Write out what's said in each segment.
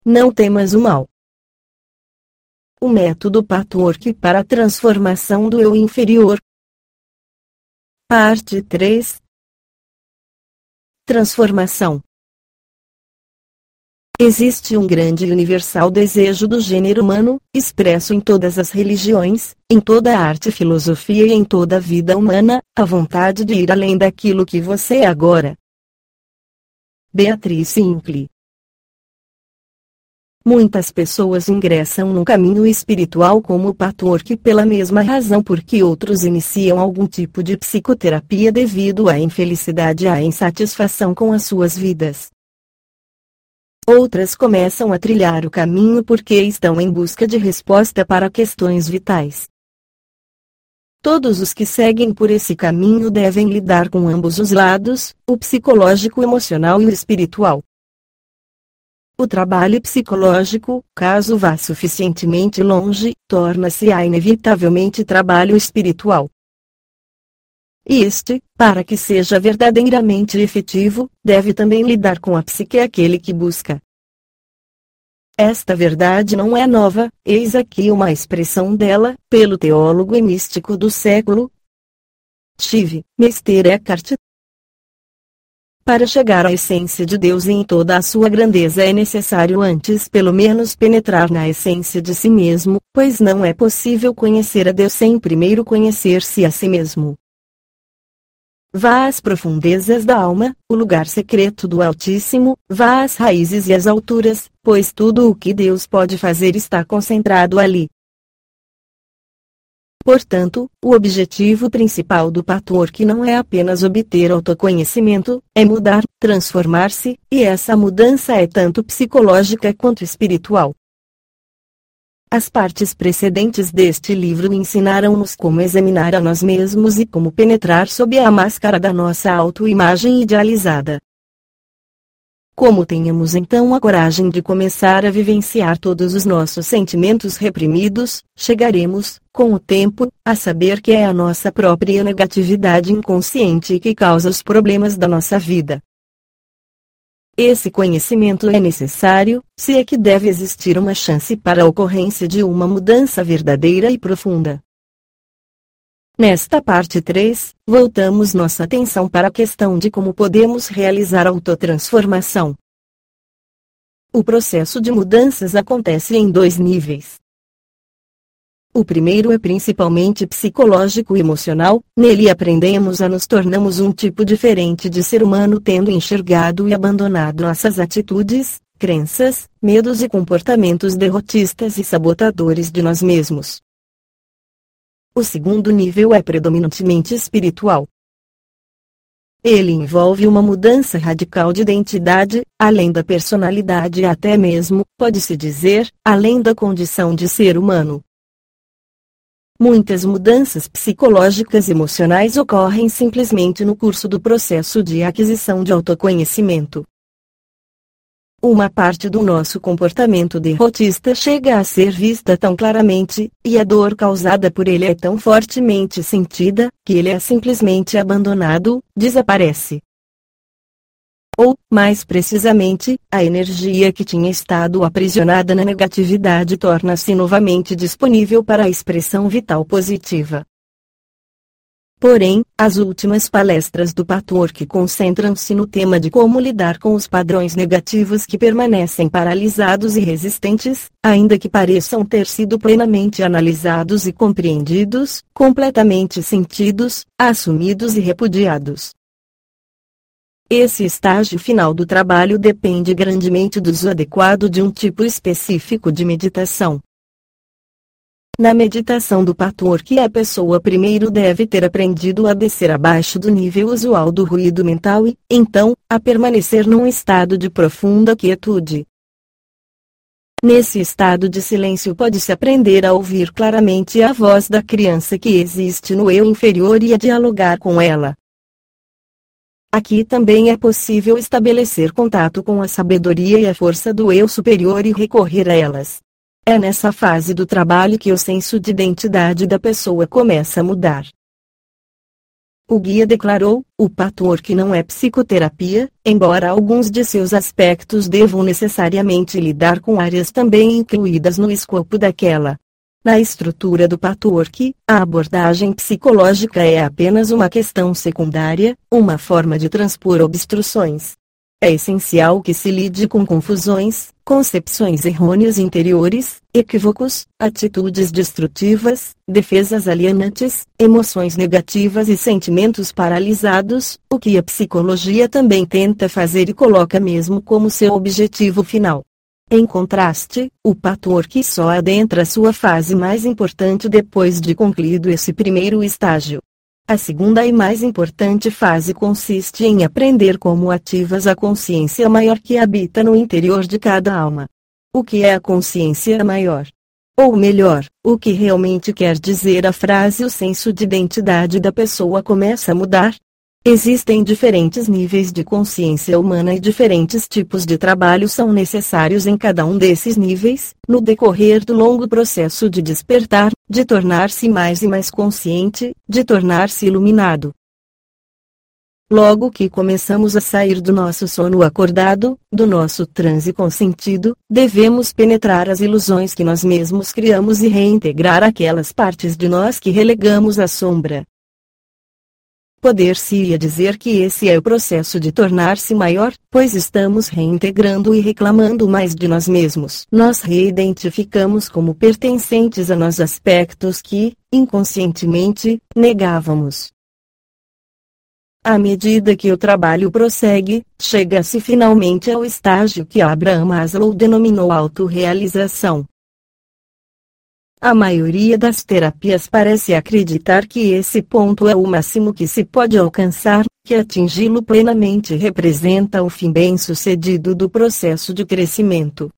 Não temas o mal. O método Patchwork para a transformação do eu inferior. Parte 3. Transformação. Existe um grande e universal desejo do gênero humano, expresso em todas as religiões, em toda a arte e filosofia e em toda a vida humana, a vontade de ir além daquilo que você é agora. Beatriz Hinckley. Muitas pessoas ingressam no caminho espiritual como o Patchwork pela mesma razão por que outros iniciam algum tipo de psicoterapia devido à infelicidade e à insatisfação com as suas vidas. Outras começam a trilhar o caminho porque estão em busca de resposta para questões vitais. Todos os que seguem por esse caminho devem lidar com ambos os lados, o psicológico, emocional e o espiritual. O trabalho psicológico, caso vá suficientemente longe, torna-se inevitavelmente trabalho espiritual. Este, para que seja verdadeiramente efetivo, deve também lidar com a psique aquele que busca. Esta verdade não é nova, eis aqui uma expressão dela, pelo teólogo e místico do século XIX, Meister Eckhart. Para chegar à essência de Deus em toda a sua grandeza é necessário antes pelo menos penetrar na essência de si mesmo, pois não é possível conhecer a Deus sem primeiro conhecer-se a si mesmo. Vá às profundezas da alma, o lugar secreto do Altíssimo, vá às raízes e às alturas, pois tudo o que Deus pode fazer está concentrado ali. Portanto, o objetivo principal do Patchwork não é apenas obter autoconhecimento, é mudar, transformar-se, e essa mudança é tanto psicológica quanto espiritual. As partes precedentes deste livro ensinaram-nos como examinar a nós mesmos e como penetrar sob a máscara da nossa autoimagem idealizada. Como tenhamos então a coragem de começar a vivenciar todos os nossos sentimentos reprimidos, chegaremos, com o tempo, a saber que é a nossa própria negatividade inconsciente que causa os problemas da nossa vida. Esse conhecimento é necessário, se é que deve existir uma chance para a ocorrência de uma mudança verdadeira e profunda. Nesta parte 3, voltamos nossa atenção para a questão de como podemos realizar a autotransformação. O processo de mudanças acontece em 2 níveis. O primeiro é principalmente psicológico e emocional, nele aprendemos a nos tornarmos um tipo diferente de ser humano tendo enxergado e abandonado nossas atitudes, crenças, medos e comportamentos derrotistas e sabotadores de nós mesmos. O segundo nível é predominantemente espiritual. Ele envolve uma mudança radical de identidade, além da personalidade e até mesmo, pode-se dizer, além da condição de ser humano. Muitas mudanças psicológicas e emocionais ocorrem simplesmente no curso do processo de aquisição de autoconhecimento. Uma parte do nosso comportamento derrotista chega a ser vista tão claramente, e a dor causada por ele é tão fortemente sentida, que ele é simplesmente abandonado, desaparece. Ou, mais precisamente, a energia que tinha estado aprisionada na negatividade torna-se novamente disponível para a expressão vital positiva. Porém, as últimas palestras do Patchwork concentram-se no tema de como lidar com os padrões negativos que permanecem paralisados e resistentes, ainda que pareçam ter sido plenamente analisados e compreendidos, completamente sentidos, assumidos e repudiados. Esse estágio final do trabalho depende grandemente do uso adequado de um tipo específico de meditação. Na meditação do Patchwork, a pessoa primeiro deve ter aprendido a descer abaixo do nível usual do ruído mental e, então, a permanecer num estado de profunda quietude. Nesse estado de silêncio pode-se aprender a ouvir claramente a voz da criança que existe no eu inferior e a dialogar com ela. Aqui também é possível estabelecer contato com a sabedoria e a força do eu superior e recorrer a elas. É nessa fase do trabalho que o senso de identidade da pessoa começa a mudar. O guia declarou: o patchwork não é psicoterapia, embora alguns de seus aspectos devam necessariamente lidar com áreas também incluídas no escopo daquela. Na estrutura do patchwork, a abordagem psicológica é apenas uma questão secundária, uma forma de transpor obstruções. É essencial que se lide com confusões, concepções errôneas interiores, equívocos, atitudes destrutivas, defesas alienantes, emoções negativas e sentimentos paralisados, o que a psicologia também tenta fazer e coloca mesmo como seu objetivo final. Em contraste, o patchwork só adentra sua fase mais importante depois de concluído esse primeiro estágio. A segunda e mais importante fase consiste em aprender como ativas a consciência maior que habita no interior de cada alma. O que é a consciência maior? Ou melhor, o que realmente quer dizer a frase: o senso de identidade da pessoa começa a mudar? Existem diferentes níveis de consciência humana e diferentes tipos de trabalho são necessários em cada um desses níveis, no decorrer do longo processo de despertar, de tornar-se mais e mais consciente, de tornar-se iluminado. Logo que começamos a sair do nosso sono acordado, do nosso transe consentido, devemos penetrar as ilusões que nós mesmos criamos e reintegrar aquelas partes de nós que relegamos à sombra. Poder-se-ia dizer que esse é o processo de tornar-se maior, pois estamos reintegrando e reclamando mais de nós mesmos. Nós reidentificamos como pertencentes a nós aspectos que, inconscientemente, negávamos. À medida que o trabalho prossegue, chega-se finalmente ao estágio que Abraham Maslow denominou autorrealização. A maioria das terapias parece acreditar que esse ponto é o máximo que se pode alcançar, que atingi-lo plenamente representa o fim bem-sucedido do processo de crescimento.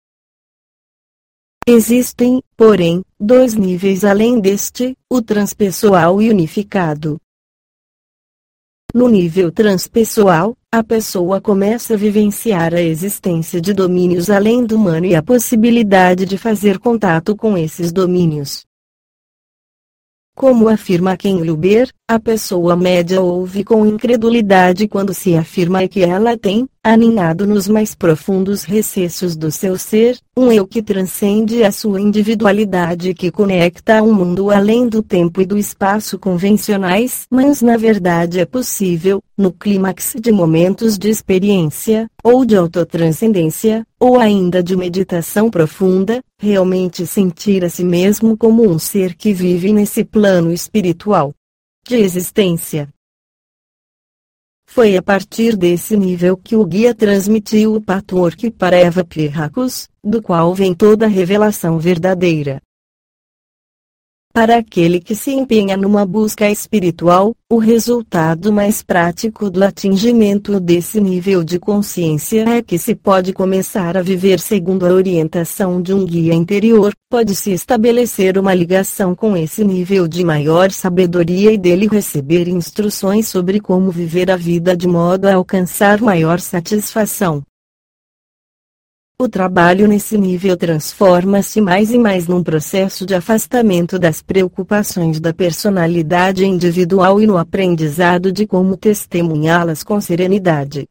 Existem, porém, dois níveis além deste, o transpessoal e unificado. No nível transpessoal, a pessoa começa a vivenciar a existência de domínios além do humano e a possibilidade de fazer contato com esses domínios. Como afirma Ken Wilber, a pessoa média ouve com incredulidade quando se afirma que ela tem, aninhado nos mais profundos recessos do seu ser, um eu que transcende a sua individualidade e que conecta a um mundo além do tempo e do espaço convencionais. Mas na verdade é possível, no clímax de momentos de experiência, ou de autotranscendência, ou ainda de meditação profunda, realmente sentir a si mesmo como um ser que vive nesse plano espiritual de existência. Foi a partir desse nível que o guia transmitiu o patchwork para Eva Pierracos, do qual vem toda a revelação verdadeira. Para aquele que se empenha numa busca espiritual, o resultado mais prático do atingimento desse nível de consciência é que se pode começar a viver segundo a orientação de um guia interior, pode-se estabelecer uma ligação com esse nível de maior sabedoria e dele receber instruções sobre como viver a vida de modo a alcançar maior satisfação. O trabalho nesse nível transforma-se mais e mais num processo de afastamento das preocupações da personalidade individual e no aprendizado de como testemunhá-las com serenidade.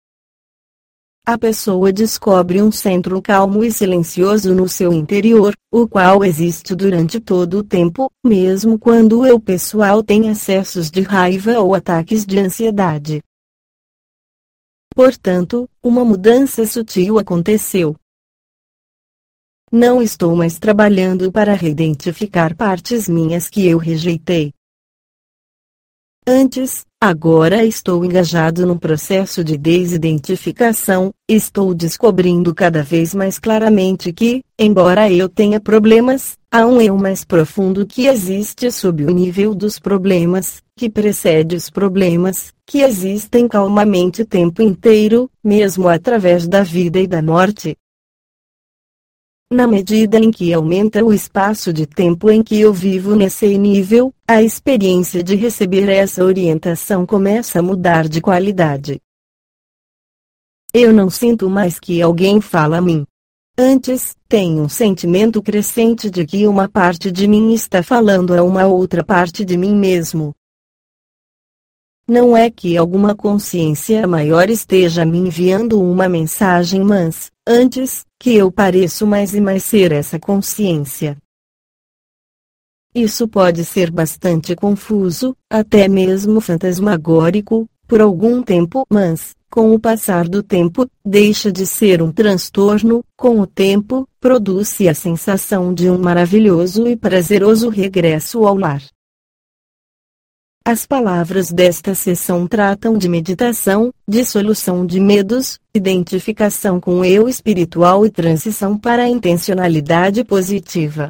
A pessoa descobre um centro calmo e silencioso no seu interior, o qual existe durante todo o tempo, mesmo quando o eu pessoal tem acessos de raiva ou ataques de ansiedade. Portanto, uma mudança sutil aconteceu. Não estou mais trabalhando para reidentificar partes minhas que eu rejeitei. Antes, agora estou engajado num processo de desidentificação, estou descobrindo cada vez mais claramente que, embora eu tenha problemas, há um eu mais profundo que existe sob o nível dos problemas, que precede os problemas, que existem calmamente o tempo inteiro, mesmo através da vida e da morte. Na medida em que aumenta o espaço de tempo em que eu vivo nesse nível, a experiência de receber essa orientação começa a mudar de qualidade. Eu não sinto mais que alguém fala a mim. Antes, tenho um sentimento crescente de que uma parte de mim está falando a uma outra parte de mim mesmo. não é que alguma consciência maior esteja me enviando uma mensagem, mas, antes, que eu pareço mais e mais ser essa consciência. Isso pode ser bastante confuso, até mesmo fantasmagórico, por algum tempo, mas, com o passar do tempo, deixa de ser um transtorno. Com o tempo, produz-se a sensação de um maravilhoso e prazeroso regresso ao lar. As palavras desta sessão tratam de meditação, dissolução de medos, identificação com o eu espiritual e transição para a intencionalidade positiva.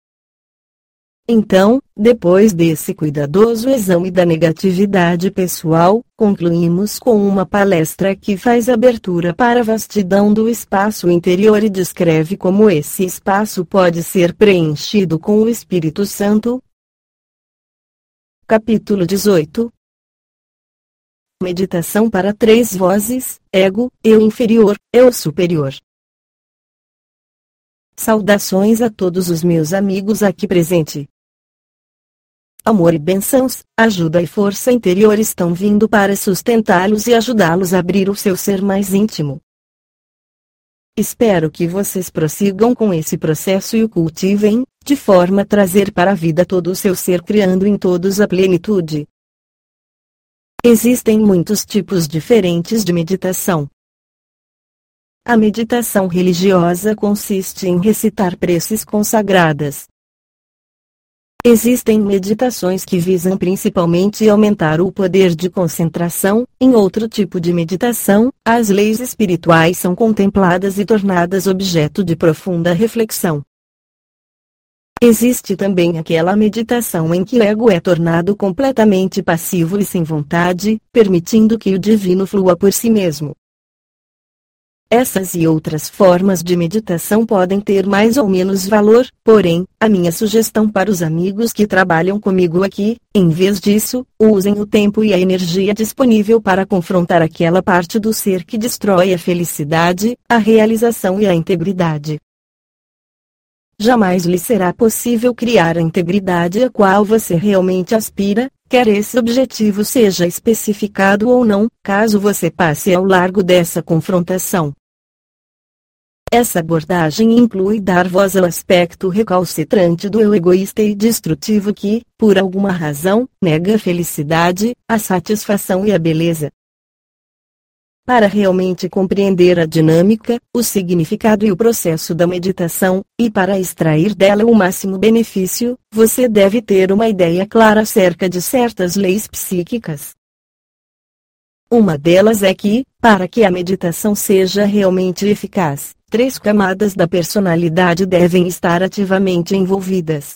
Então, depois desse cuidadoso exame da negatividade pessoal, concluímos com uma palestra que faz abertura para a vastidão do espaço interior e descreve como esse espaço pode ser preenchido com o Espírito Santo. Capítulo 18. Meditação para 3 vozes: ego, eu inferior, eu superior. Saudações a todos os meus amigos aqui presentes. Amor e bênçãos, ajuda e força interior estão vindo para sustentá-los e ajudá-los a abrir o seu ser mais íntimo. Espero que vocês prossigam com esse processo e o cultivem, de forma a trazer para a vida todo o seu ser, criando em todos a plenitude. Existem muitos tipos diferentes de meditação. A meditação religiosa consiste em recitar preces consagradas. Existem meditações que visam principalmente aumentar o poder de concentração. Em outro tipo de meditação, as leis espirituais são contempladas e tornadas objeto de profunda reflexão. Existe também aquela meditação em que o ego é tornado completamente passivo e sem vontade, permitindo que o divino flua por si mesmo. Essas e outras formas de meditação podem ter mais ou menos valor, porém, a minha sugestão para os amigos que trabalham comigo aqui, em vez disso, usem o tempo e a energia disponível para confrontar aquela parte do ser que destrói a felicidade, a realização e a integridade. Jamais lhe será possível criar a integridade a qual você realmente aspira, quer esse objetivo seja especificado ou não, caso você passe ao largo dessa confrontação. Essa abordagem inclui dar voz ao aspecto recalcitrante do eu egoísta e destrutivo que, por alguma razão, nega a felicidade, a satisfação e a beleza. Para realmente compreender a dinâmica, o significado e o processo da meditação, e para extrair dela o máximo benefício, você deve ter uma ideia clara acerca de certas leis psíquicas. Uma delas é que, para que a meditação seja realmente eficaz, 3 camadas da personalidade devem estar ativamente envolvidas.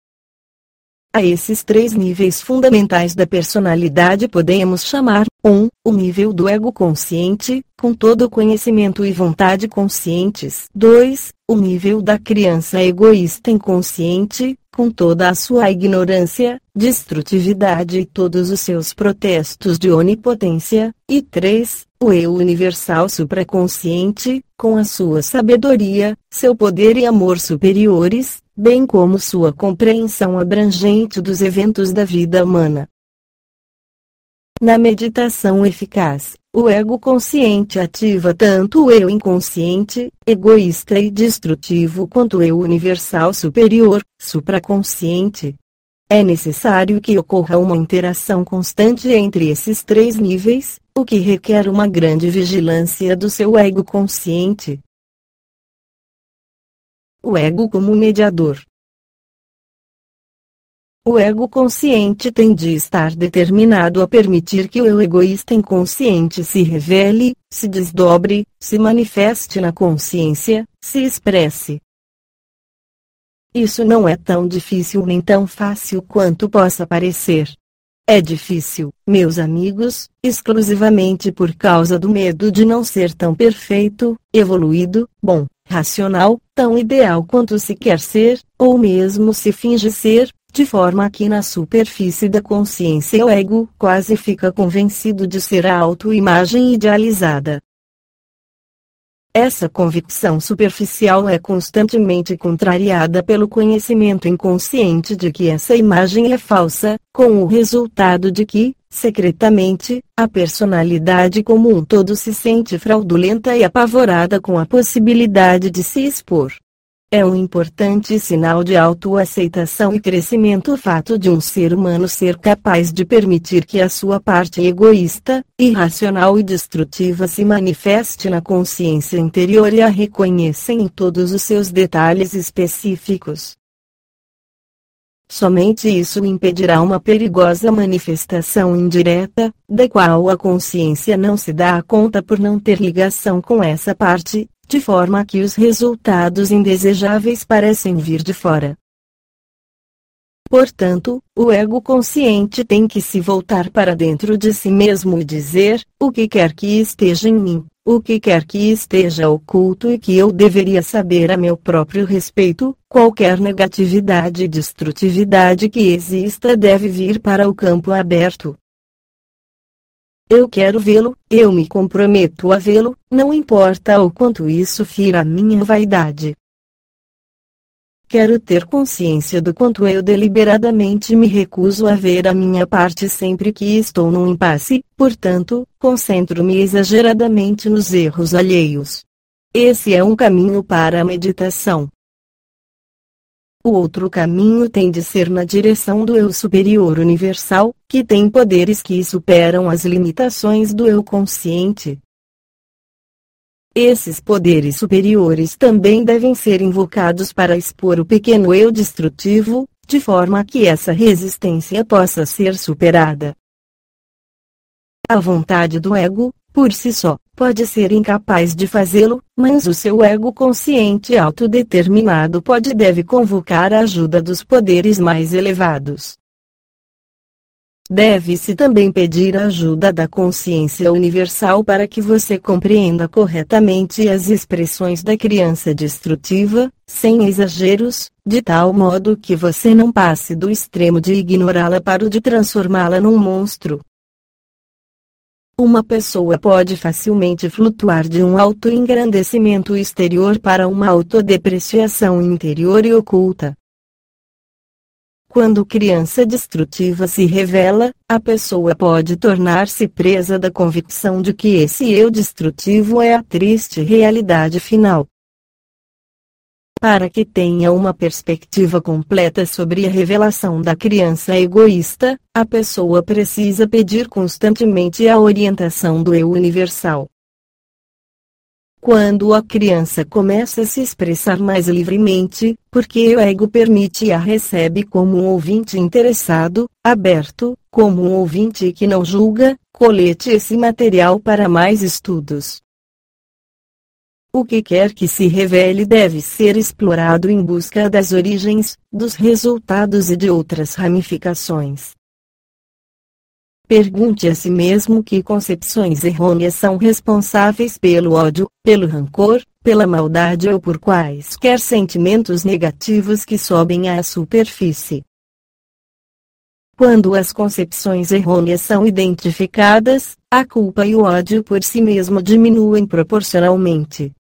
A esses 3 níveis fundamentais da personalidade podemos chamar: 1. O nível do ego consciente, com todo o conhecimento e vontade conscientes. 2. O nível da criança egoísta inconsciente, com toda a sua ignorância, destrutividade e todos os seus protestos de onipotência. E 3. O eu universal supraconsciente, com a sua sabedoria, seu poder e amor superiores, bem como sua compreensão abrangente dos eventos da vida humana. Na meditação eficaz, o ego consciente ativa tanto o eu inconsciente, egoísta e destrutivo, quanto o eu universal superior, supraconsciente. É necessário que ocorra uma interação constante entre esses 3 níveis, o que requer uma grande vigilância do seu ego consciente. O ego como mediador. O ego consciente tem de estar determinado a permitir que o eu egoísta inconsciente se revele, se desdobre, se manifeste na consciência, se expresse. Isso não é tão difícil nem tão fácil quanto possa parecer. É difícil, meus amigos, exclusivamente por causa do medo de não ser tão perfeito, evoluído, bom, racional, tão ideal quanto se quer ser, ou mesmo se finge ser, de forma que na superfície da consciência o ego quase fica convencido de ser a autoimagem idealizada. Essa convicção superficial é constantemente contrariada pelo conhecimento inconsciente de que essa imagem é falsa, com o resultado de que, secretamente, a personalidade como um todo se sente fraudulenta e apavorada com a possibilidade de se expor. É um importante sinal de autoaceitação e crescimento o fato de um ser humano ser capaz de permitir que a sua parte egoísta, irracional e destrutiva se manifeste na consciência interior e a reconheça em todos os seus detalhes específicos. Somente isso impedirá uma perigosa manifestação indireta, da qual a consciência não se dá conta por não ter ligação com essa parte, de forma que os resultados indesejáveis parecem vir de fora. Portanto, o ego consciente tem que se voltar para dentro de si mesmo e dizer: o que quer que esteja em mim, o que quer que esteja oculto e que eu deveria saber a meu próprio respeito, qualquer negatividade e destrutividade que exista deve vir para o campo aberto. Eu quero vê-lo, eu me comprometo a vê-lo, não importa o quanto isso fira a minha vaidade. Quero ter consciência do quanto eu deliberadamente me recuso a ver a minha parte sempre que estou num impasse, portanto, concentro-me exageradamente nos erros alheios. Esse é um caminho para a meditação. O outro caminho tem de ser na direção do eu superior universal, que tem poderes que superam as limitações do eu consciente. Esses poderes superiores também devem ser invocados para expor o pequeno eu destrutivo, de forma que essa resistência possa ser superada. A vontade do ego, por si só, pode ser incapaz de fazê-lo, mas o seu ego consciente autodeterminado pode e deve convocar a ajuda dos poderes mais elevados. Deve-se também pedir a ajuda da consciência universal para que você compreenda corretamente as expressões da criança destrutiva, sem exageros, de tal modo que você não passe do extremo de ignorá-la para o de transformá-la num monstro. Uma pessoa pode facilmente flutuar de um autoengrandecimento exterior para uma autodepreciação interior e oculta. Quando criança destrutiva se revela, a pessoa pode tornar-se presa da convicção de que esse eu destrutivo é a triste realidade final. Para que tenha uma perspectiva completa sobre a revelação da criança egoísta, a pessoa precisa pedir constantemente a orientação do eu universal. Quando a criança começa a se expressar mais livremente, porque o ego permite e a recebe como um ouvinte interessado, aberto, como um ouvinte que não julga, colete esse material para mais estudos. O que quer que se revele deve ser explorado em busca das origens, dos resultados e de outras ramificações. Pergunte a si mesmo que concepções errôneas são responsáveis pelo ódio, pelo rancor, pela maldade ou por quaisquer sentimentos negativos que sobem à superfície. Quando as concepções errôneas são identificadas, a culpa e o ódio por si mesmo diminuem proporcionalmente.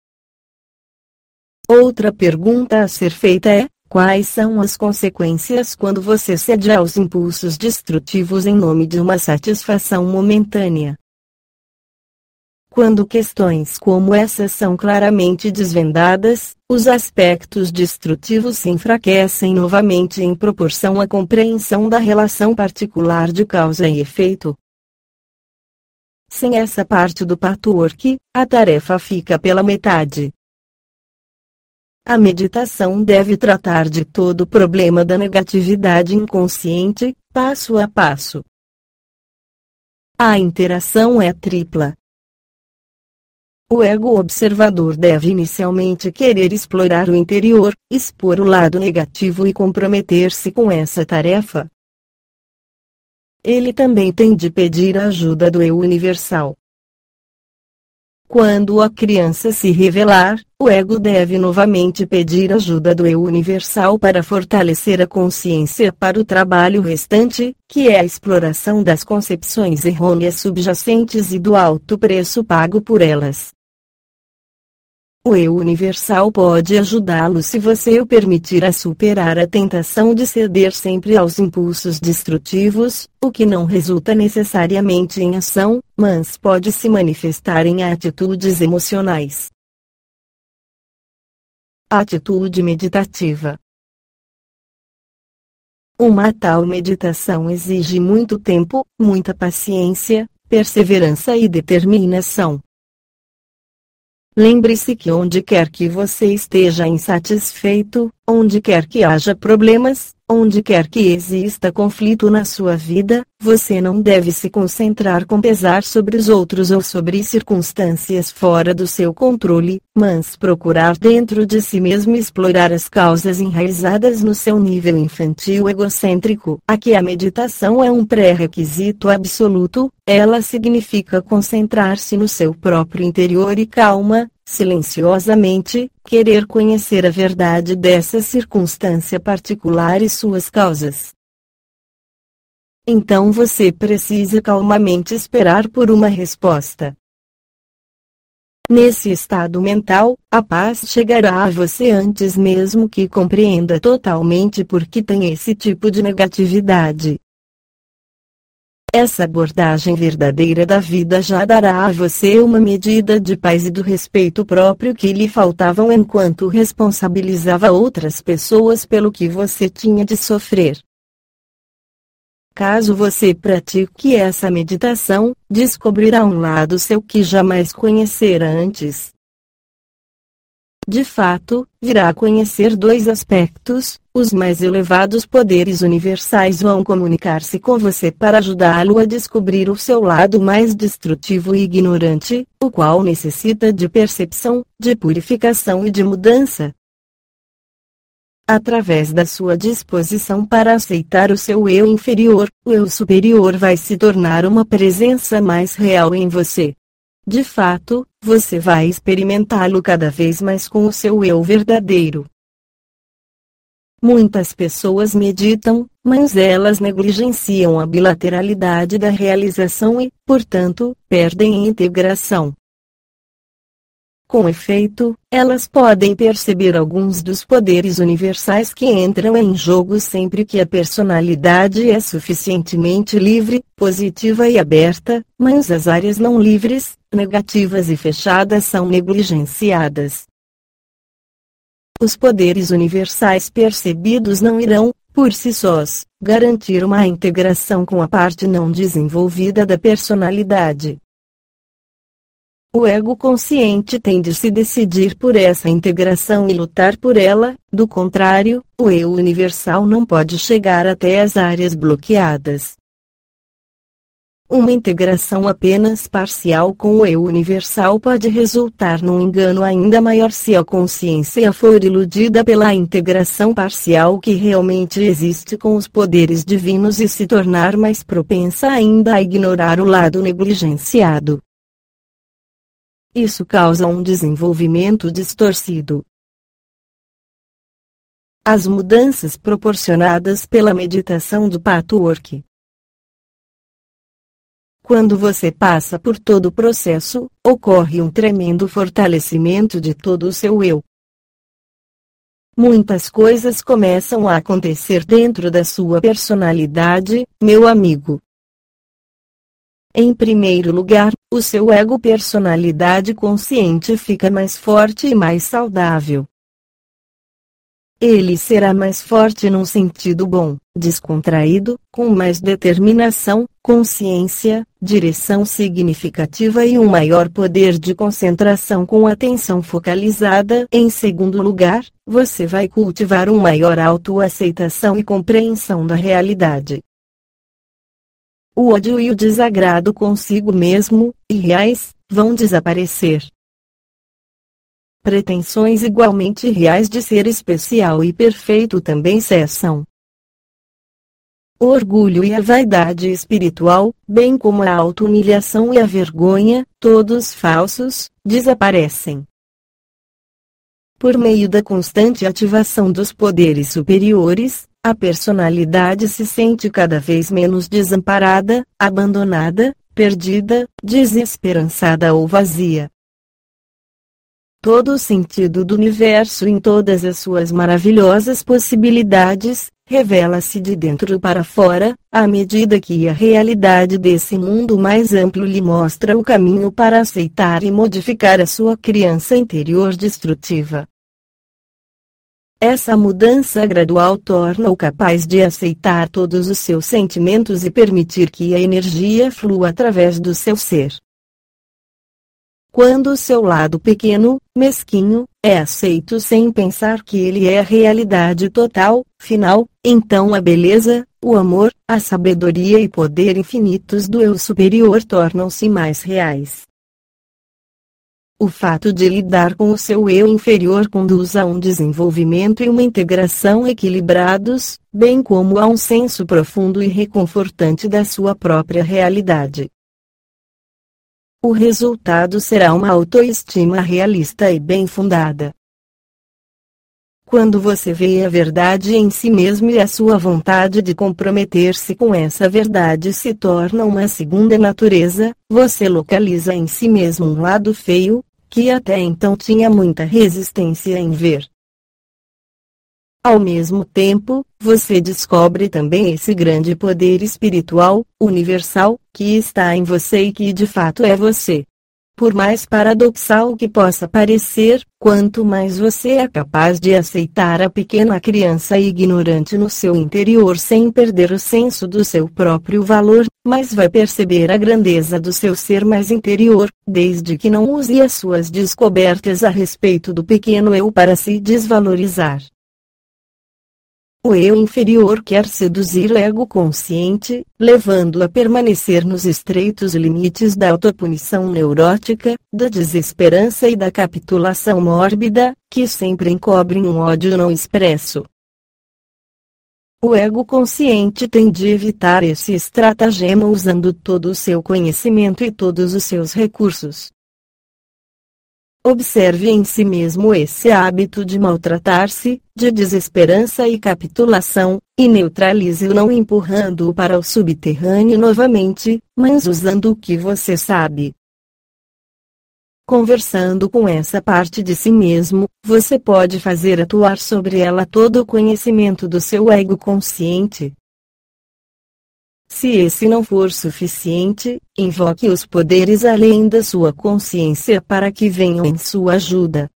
Outra pergunta a ser feita é: quais são as consequências quando você cede aos impulsos destrutivos em nome de uma satisfação momentânea? Quando questões como essas são claramente desvendadas, os aspectos destrutivos se enfraquecem novamente em proporção à compreensão da relação particular de causa e efeito. Sem essa parte do patchwork, a tarefa fica pela metade. A meditação deve tratar de todo o problema da negatividade inconsciente, passo a passo. A interação é tripla. O ego observador deve inicialmente querer explorar o interior, expor o lado negativo e comprometer-se com essa tarefa. Ele também tem de pedir a ajuda do eu universal. Quando a criança se revelar, o ego deve novamente pedir ajuda do eu universal para fortalecer a consciência para o trabalho restante, que é a exploração das concepções errôneas subjacentes e do alto preço pago por elas. o eu universal pode ajudá-lo se você o permitir a superar a tentação de ceder sempre aos impulsos destrutivos, o que não resulta necessariamente em ação, mas pode se manifestar em atitudes emocionais. Atitude meditativa. Uma tal meditação exige muito tempo, muita paciência, perseverança e determinação. Lembre-se que onde quer que você esteja insatisfeito, onde quer que haja problemas, onde quer que exista conflito na sua vida, você não deve se concentrar com pesar sobre os outros ou sobre circunstâncias fora do seu controle, mas procurar dentro de si mesmo explorar as causas enraizadas no seu nível infantil egocêntrico. Aqui a meditação é um pré-requisito absoluto, ela significa concentrar-se no seu próprio interior e calma, silenciosamente, querer conhecer a verdade dessa circunstância particular e suas causas. Então você precisa calmamente esperar por uma resposta. Nesse estado mental, a paz chegará a você antes mesmo que compreenda totalmente por que tem esse tipo de negatividade. Essa abordagem verdadeira da vida já dará a você uma medida de paz e do respeito próprio que lhe faltavam enquanto responsabilizava outras pessoas pelo que você tinha de sofrer. Caso você pratique essa meditação, descobrirá um lado seu que jamais conhecera antes. De fato, virá a conhecer dois aspectos: os mais elevados poderes universais vão comunicar-se com você para ajudá-lo a descobrir o seu lado mais destrutivo e ignorante, o qual necessita de percepção, de purificação e de mudança. Através da sua disposição para aceitar o seu eu inferior, o eu superior vai se tornar uma presença mais real em você. De fato, você vai experimentá-lo cada vez mais com o seu eu verdadeiro. Muitas pessoas meditam, mas elas negligenciam a bilateralidade da realização e, portanto, perdem a integração. Com efeito, elas podem perceber alguns dos poderes universais que entram em jogo sempre que a personalidade é suficientemente livre, positiva e aberta, mas as áreas não livres, negativas e fechadas são negligenciadas. Os poderes universais percebidos não irão, por si sós, garantir uma integração com a parte não desenvolvida da personalidade. O ego consciente tem de se decidir por essa integração e lutar por ela, do contrário, o eu universal não pode chegar até as áreas bloqueadas. Uma integração apenas parcial com o eu universal pode resultar num engano ainda maior se a consciência for iludida pela integração parcial que realmente existe com os poderes divinos e se tornar mais propensa ainda a ignorar o lado negligenciado. Isso causa um desenvolvimento distorcido. As mudanças proporcionadas pela meditação do patchwork. Quando você passa por todo o processo, ocorre um tremendo fortalecimento de todo o seu eu. Muitas coisas começam a acontecer dentro da sua personalidade, meu amigo. Em primeiro lugar, o seu ego personalidade consciente fica mais forte e mais saudável. Ele será mais forte num sentido bom, descontraído, com mais determinação, consciência, direção significativa e um maior poder de concentração com atenção focalizada. Em segundo lugar, você vai cultivar uma maior autoaceitação e compreensão da realidade. O ódio e o desagrado consigo mesmo, irreais, vão desaparecer. Pretensões igualmente reais de ser especial e perfeito também cessam. O orgulho e a vaidade espiritual, bem como a auto-humilhação e a vergonha, todos falsos, desaparecem. Por meio da constante ativação dos poderes superiores, a personalidade se sente cada vez menos desamparada, abandonada, perdida, desesperançada ou vazia. todo o sentido do universo em todas as suas maravilhosas possibilidades, revela-se de dentro para fora, à medida que a realidade desse mundo mais amplo lhe mostra o caminho para aceitar e modificar a sua criança interior destrutiva. Essa mudança gradual torna-o capaz de aceitar todos os seus sentimentos e permitir que a energia flua através do seu ser. Quando o seu lado pequeno, mesquinho, é aceito sem pensar que ele é a realidade total, final, então a beleza, o amor, a sabedoria e poder infinitos do eu superior tornam-se mais reais. O fato de lidar com o seu eu inferior conduz a um desenvolvimento e uma integração equilibrados, bem como a um senso profundo e reconfortante da sua própria realidade. O resultado será uma autoestima realista e bem fundada. Quando você vê a verdade em si mesmo e a sua vontade de comprometer-se com essa verdade se torna uma segunda natureza, você localiza em si mesmo um lado feio, que até então tinha muita resistência em ver. Ao mesmo tempo, você descobre também esse grande poder espiritual, universal, que está em você e que de fato é você. Por mais paradoxal que possa parecer, quanto mais você é capaz de aceitar a pequena criança ignorante no seu interior sem perder o senso do seu próprio valor, mais vai perceber a grandeza do seu ser mais interior, desde que não use as suas descobertas a respeito do pequeno eu para se desvalorizar. O eu inferior quer seduzir o ego consciente, levando-o a permanecer nos estreitos limites da autopunição neurótica, da desesperança e da capitulação mórbida, que sempre encobrem um ódio não expresso. O ego consciente tem de evitar esse estratagema usando todo o seu conhecimento e todos os seus recursos. Observe em si mesmo esse hábito de maltratar-se, de desesperança e capitulação, e neutralize-o não empurrando-o para o subterrâneo novamente, mas usando o que você sabe. Conversando com essa parte de si mesmo, você pode fazer atuar sobre ela todo o conhecimento do seu ego consciente. Se esse não for suficiente, invoque os poderes além da sua consciência para que venham em sua ajuda.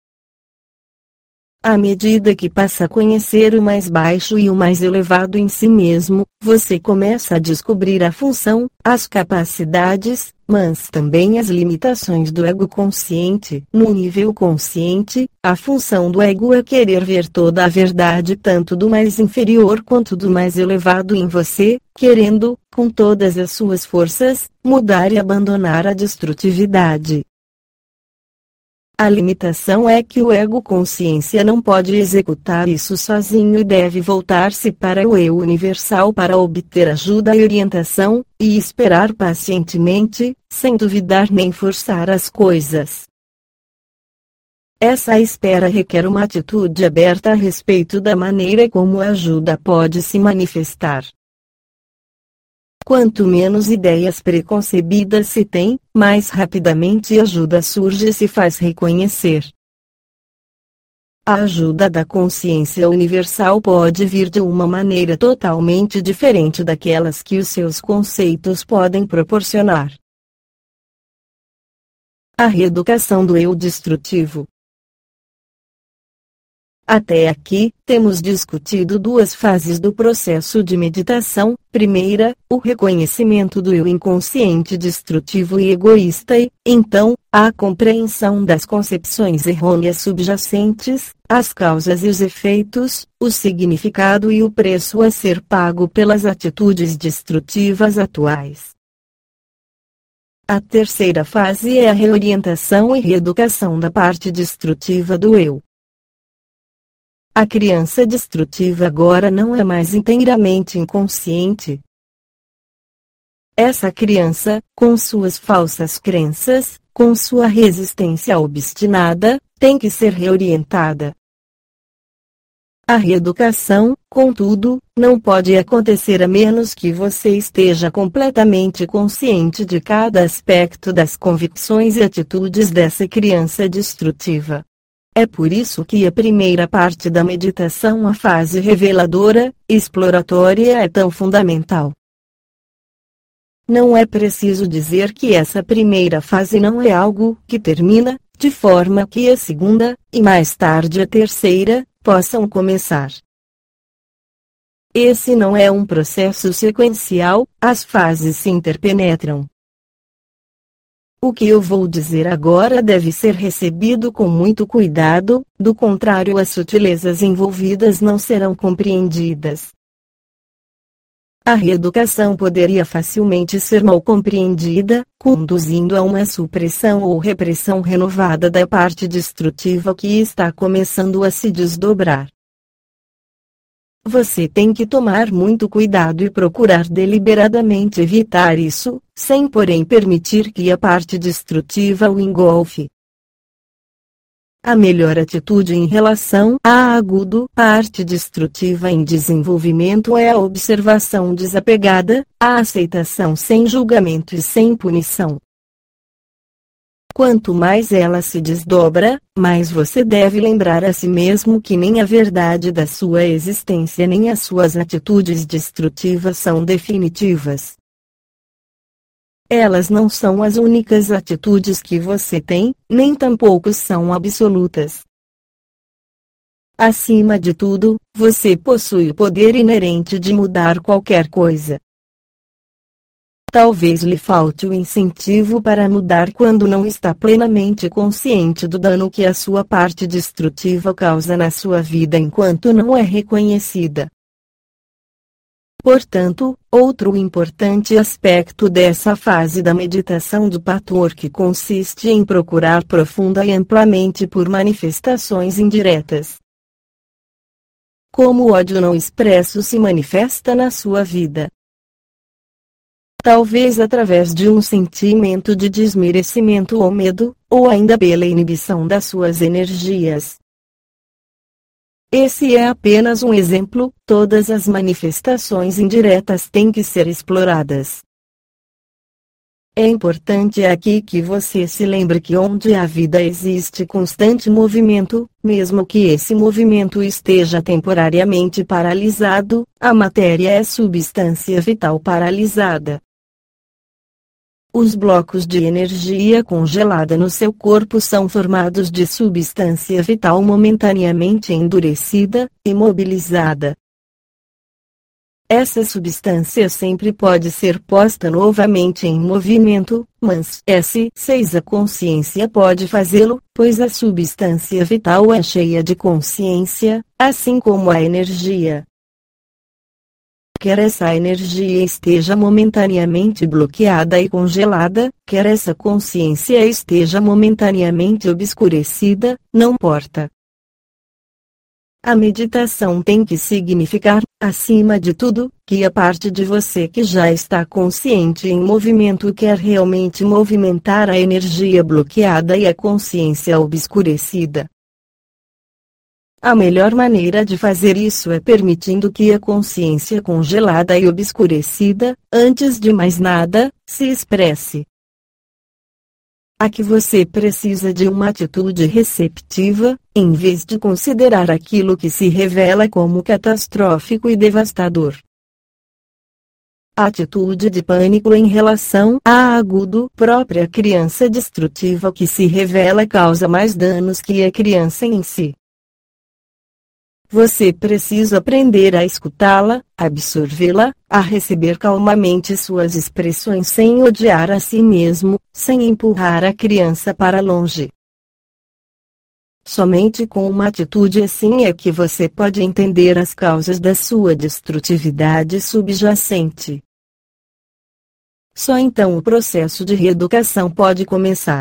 À medida que passa a conhecer o mais baixo e o mais elevado em si mesmo, você começa a descobrir a função, as capacidades, mas também as limitações do ego consciente. No nível consciente, a função do ego é querer ver toda a verdade tanto do mais inferior quanto do mais elevado em você, querendo, com todas as suas forças, mudar e abandonar a destrutividade. A limitação é que o ego consciência não pode executar isso sozinho e deve voltar-se para o eu universal para obter ajuda e orientação, e esperar pacientemente, sem duvidar nem forçar as coisas. Essa espera requer uma atitude aberta a respeito da maneira como a ajuda pode se manifestar. Quanto menos ideias preconcebidas se tem, mais rapidamente a ajuda surge e se faz reconhecer. A ajuda da consciência universal pode vir de uma maneira totalmente diferente daquelas que os seus conceitos podem proporcionar. A reeducação do eu destrutivo. Até aqui, temos discutido duas fases do processo de meditação. Primeira, o reconhecimento do eu inconsciente destrutivo e egoísta e, então, a compreensão das concepções errôneas subjacentes, as causas e os efeitos, o significado e o preço a ser pago pelas atitudes destrutivas atuais. A terceira fase é a reorientação e reeducação da parte destrutiva do eu. A criança destrutiva agora não é mais inteiramente inconsciente. Essa criança, com suas falsas crenças, com sua resistência obstinada, tem que ser reorientada. A reeducação, contudo, não pode acontecer a menos que você esteja completamente consciente de cada aspecto das convicções e atitudes dessa criança destrutiva. É por isso que a primeira parte da meditação, a fase reveladora, exploratória, é tão fundamental. Não é preciso dizer que essa primeira fase não é algo que termina, de forma que a segunda, e mais tarde a terceira, possam começar. Esse não é um processo sequencial, as fases se interpenetram. O que eu vou dizer agora deve ser recebido com muito cuidado, do contrário as sutilezas envolvidas não serão compreendidas. A reeducação poderia facilmente ser mal compreendida, conduzindo a uma supressão ou repressão renovada da parte destrutiva que está começando a se desdobrar. Você tem que tomar muito cuidado e procurar deliberadamente evitar isso, sem porém permitir que a parte destrutiva o engolfe. A melhor atitude em relação à agudo parte destrutiva em desenvolvimento é a observação desapegada, a aceitação sem julgamento e sem punição. Quanto mais ela se desdobra, mais você deve lembrar a si mesmo que nem a verdade da sua existência nem as suas atitudes destrutivas são definitivas. Elas não são as únicas atitudes que você tem, nem tampouco são absolutas. Acima de tudo, você possui o poder inerente de mudar qualquer coisa. Talvez lhe falte o incentivo para mudar quando não está plenamente consciente do dano que a sua parte destrutiva causa na sua vida enquanto não é reconhecida. Portanto, outro importante aspecto dessa fase da meditação do Patwardha consiste em procurar profunda e amplamente por manifestações indiretas. Como o ódio não expresso se manifesta na sua vida? Talvez através de um sentimento de desmerecimento ou medo, ou ainda pela inibição das suas energias. Esse é apenas um exemplo, todas as manifestações indiretas têm que ser exploradas. É importante aqui que você se lembre que onde a vida existe constante movimento, mesmo que esse movimento esteja temporariamente paralisado, a matéria é substância vital paralisada. Os blocos de energia congelada no seu corpo são formados de substância vital momentaneamente endurecida, imobilizada. Essa substância sempre pode ser posta novamente em movimento, mas a consciência pode fazê-lo, pois a substância vital é cheia de consciência, assim como a energia. Quer essa energia esteja momentaneamente bloqueada e congelada, quer essa consciência esteja momentaneamente obscurecida, não importa. A meditação tem que significar, acima de tudo, que a parte de você que já está consciente em movimento quer realmente movimentar a energia bloqueada e a consciência obscurecida. A melhor maneira de fazer isso é permitindo que a consciência congelada e obscurecida, antes de mais nada, se expresse. Aqui você precisa de uma atitude receptiva, em vez de considerar aquilo que se revela como catastrófico e devastador. A atitude de pânico em relação à agudo própria criança destrutiva que se revela causa mais danos que a criança em si. Você precisa aprender a escutá-la, absorvê-la, a receber calmamente suas expressões sem odiar a si mesmo, sem empurrar a criança para longe. Somente com uma atitude assim é que você pode entender as causas da sua destrutividade subjacente. Só então o processo de reeducação pode começar.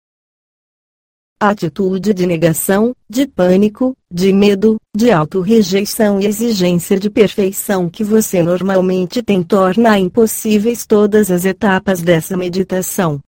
A atitude de negação, de pânico, de medo, de auto-rejeição e exigência de perfeição que você normalmente tem torna impossíveis todas as etapas dessa meditação.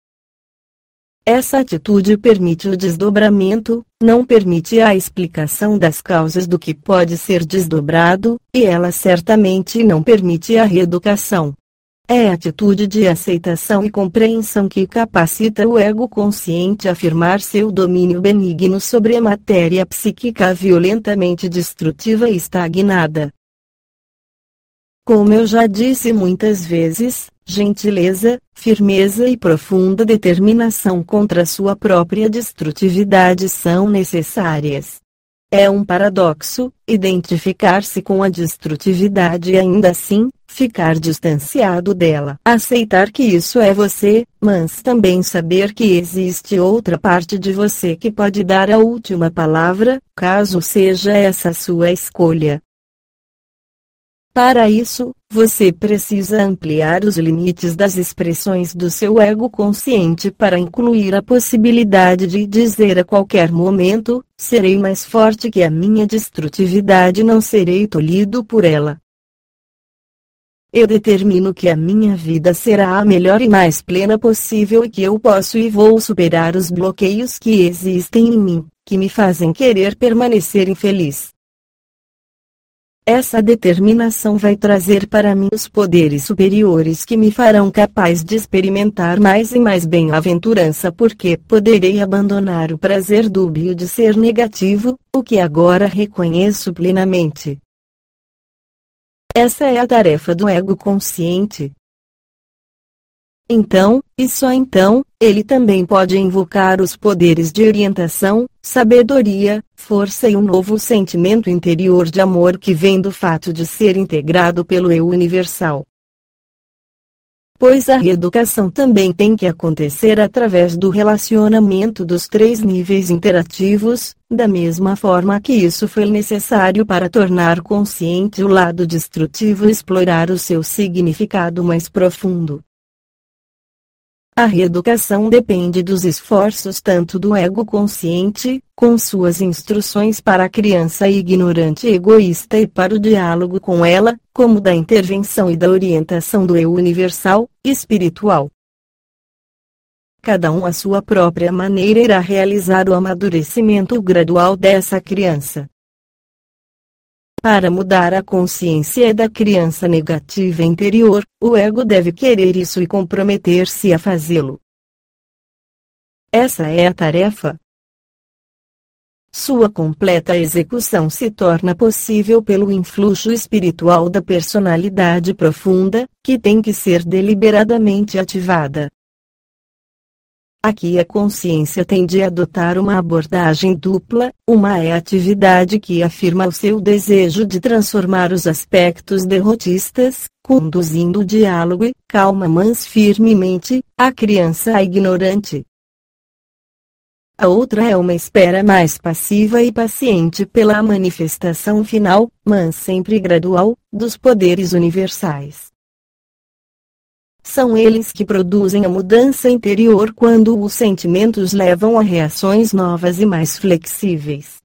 Essa atitude permite o desdobramento, não permite a explicação das causas do que pode ser desdobrado, e ela certamente não permite a reeducação. é a atitude de aceitação e compreensão que capacita o ego consciente a afirmar seu domínio benigno sobre a matéria psíquica violentamente destrutiva e estagnada. Como eu já disse muitas vezes, gentileza, firmeza e profunda determinação contra sua própria destrutividade são necessárias. É um paradoxo, identificar-se com a destrutividade e ainda assim, ficar distanciado dela. Aceitar que isso é você, mas também saber que existe outra parte de você que pode dar a última palavra, caso seja essa sua escolha. Para isso, você precisa ampliar os limites das expressões do seu ego consciente para incluir a possibilidade de dizer a qualquer momento: serei mais forte que a minha destrutividade, não serei tolhido por ela. Eu determino que a minha vida será a melhor e mais plena possível e que eu posso e vou superar os bloqueios que existem em mim, que me fazem querer permanecer infeliz. Essa determinação vai trazer para mim os poderes superiores que me farão capaz de experimentar mais e mais bem-aventurança, porque poderei abandonar o prazer dúbio de ser negativo, o que agora reconheço plenamente. Essa é a tarefa do ego consciente. Então, e só então, ele também pode invocar os poderes de orientação, sabedoria, força e um novo sentimento interior de amor que vem do fato de ser integrado pelo eu universal. Pois a reeducação também tem que acontecer através do relacionamento dos 3 níveis interativos, da mesma forma que isso foi necessário para tornar consciente o lado destrutivo e explorar o seu significado mais profundo. A reeducação depende dos esforços tanto do ego consciente, com suas instruções para a criança ignorante e egoísta e para o diálogo com ela, como da intervenção e da orientação do eu universal, espiritual. Cada um à sua própria maneira irá realizar o amadurecimento gradual dessa criança. Para mudar a consciência da criança negativa interior, o ego deve querer isso e comprometer-se a fazê-lo. Essa é a tarefa. Sua completa execução se torna possível pelo influxo espiritual da personalidade profunda, que tem que ser deliberadamente ativada. Aqui a consciência tem de adotar uma abordagem dupla, uma é a atividade que afirma o seu desejo de transformar os aspectos derrotistas, conduzindo o diálogo e, calma mas firmemente, a criança ignorante. A outra é uma espera mais passiva e paciente pela manifestação final, mas sempre gradual, dos poderes universais. São eles que produzem a mudança interior quando os sentimentos levam a reações novas e mais flexíveis.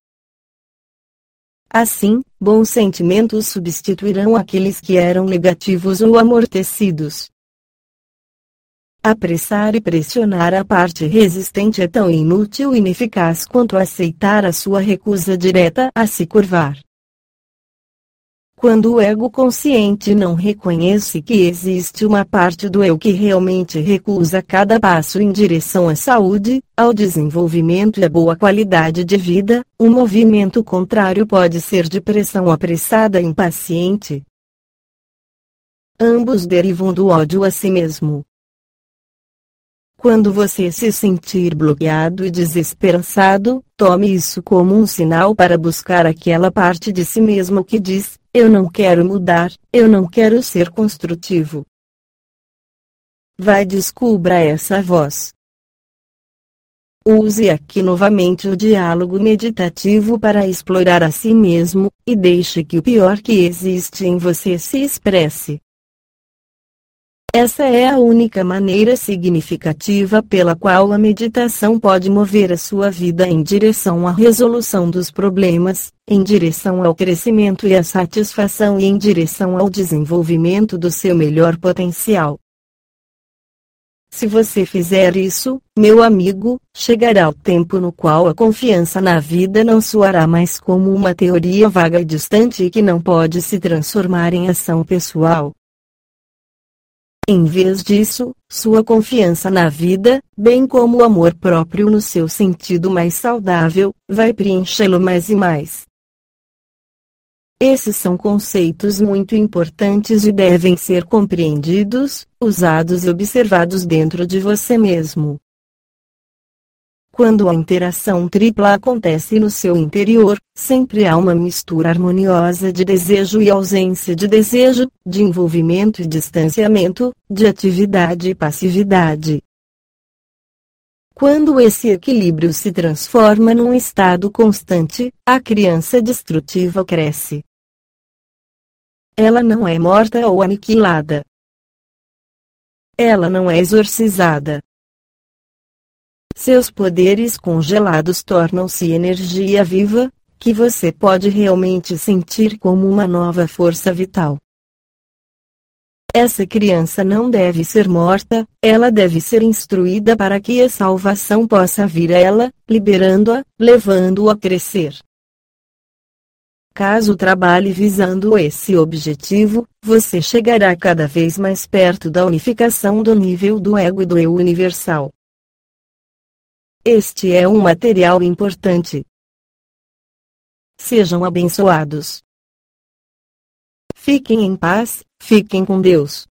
Assim, bons sentimentos substituirão aqueles que eram negativos ou amortecidos. Apressar e pressionar a parte resistente é tão inútil e ineficaz quanto aceitar a sua recusa direta a se curvar. Quando o ego consciente não reconhece que existe uma parte do eu que realmente recusa cada passo em direção à saúde, ao desenvolvimento e à boa qualidade de vida, o movimento contrário pode ser de pressão apressada e impaciente. Ambos derivam do ódio a si mesmo. Quando você se sentir bloqueado e desesperançado, tome isso como um sinal para buscar aquela parte de si mesmo que diz: eu não quero mudar, eu não quero ser construtivo. Vai, descubra essa voz. Use aqui novamente o diálogo meditativo para explorar a si mesmo, e deixe que o pior que existe em você se expresse. Essa é a única maneira significativa pela qual a meditação pode mover a sua vida em direção à resolução dos problemas, em direção ao crescimento e à satisfação e em direção ao desenvolvimento do seu melhor potencial. Se você fizer isso, meu amigo, chegará o tempo no qual a confiança na vida não soará mais como uma teoria vaga e distante e que não pode se transformar em ação pessoal. Em vez disso, sua confiança na vida, bem como o amor próprio no seu sentido mais saudável, vai preenchê-lo mais e mais. Esses são conceitos muito importantes e devem ser compreendidos, usados e observados dentro de você mesmo. Quando a interação tripla acontece no seu interior, sempre há uma mistura harmoniosa de desejo e ausência de desejo, de envolvimento e distanciamento, de atividade e passividade. Quando esse equilíbrio se transforma num estado constante, a criança destrutiva cresce. Ela não é morta ou aniquilada. Ela não é exorcizada. Seus poderes congelados tornam-se energia viva, que você pode realmente sentir como uma nova força vital. Essa criança não deve ser morta, ela deve ser instruída para que a salvação possa vir a ela, liberando-a, levando-a a crescer. Caso trabalhe visando esse objetivo, você chegará cada vez mais perto da unificação do nível do ego e do eu universal. Este é um material importante. Sejam abençoados. Fiquem em paz, fiquem com Deus.